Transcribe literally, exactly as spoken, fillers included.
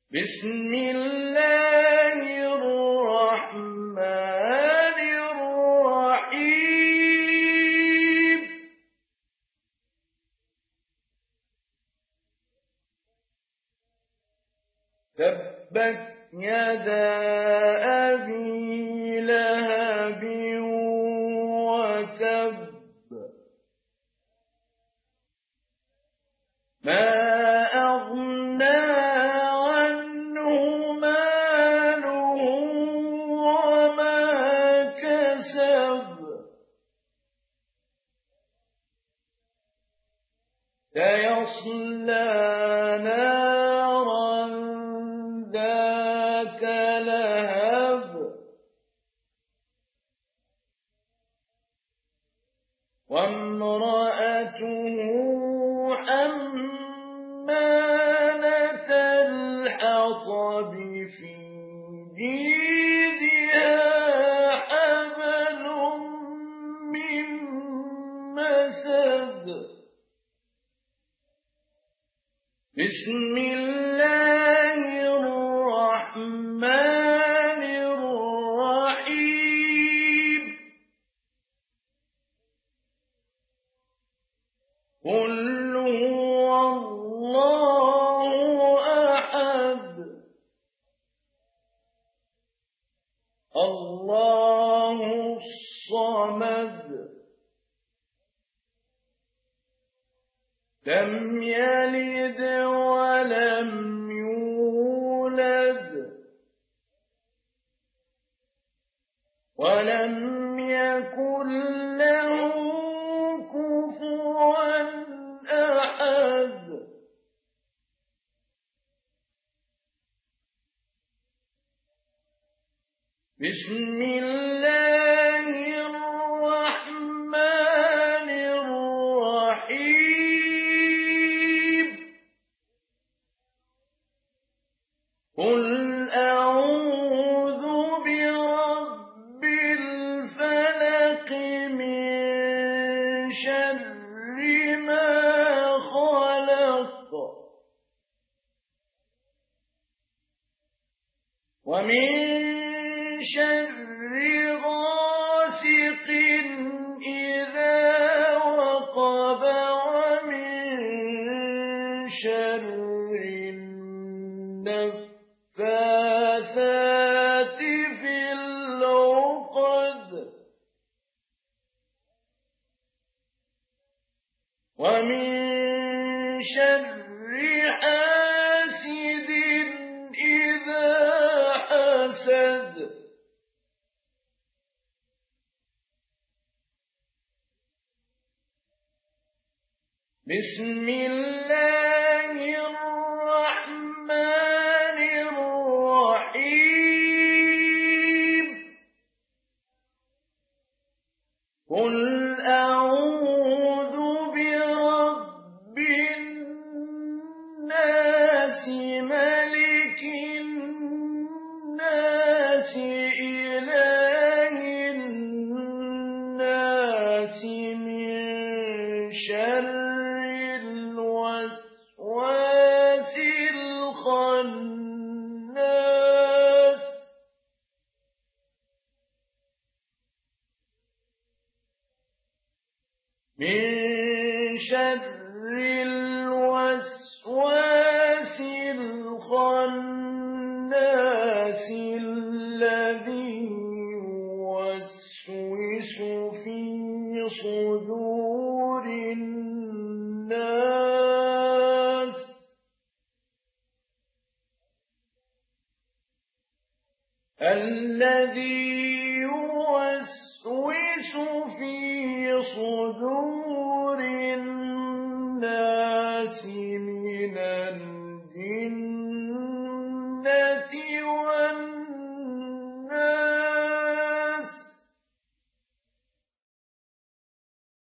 بسم الله الرحمن الرحيم تبت يدا أبي لهب وتب ما أغنى عنه ماله وما كسب سيصلى نارا ذات لهب وامرأته حمالة الحطب في جيدها حبل من مسد بسم الله الرحمن الرحيم قل هو الله أحد الله الصمد لم يلد ولم يولد ولم يكن له كفوا أحد بسم الله الرحمن الرحيم قل أعوذ برب الفلق من شر ما خلق ومن شر غاسق إذا وقب ومن شر النفاثات في العقد ومن شر حاسد إذا حسد بسم الله الرحمن الرحيم قل أعوذ برب الناس ملك الناس إله الناس من شر الوسواس الخناس من شر الوسواس الخناس الذي يوسوس في صدور الناس الذي يوسوس في صدور الناس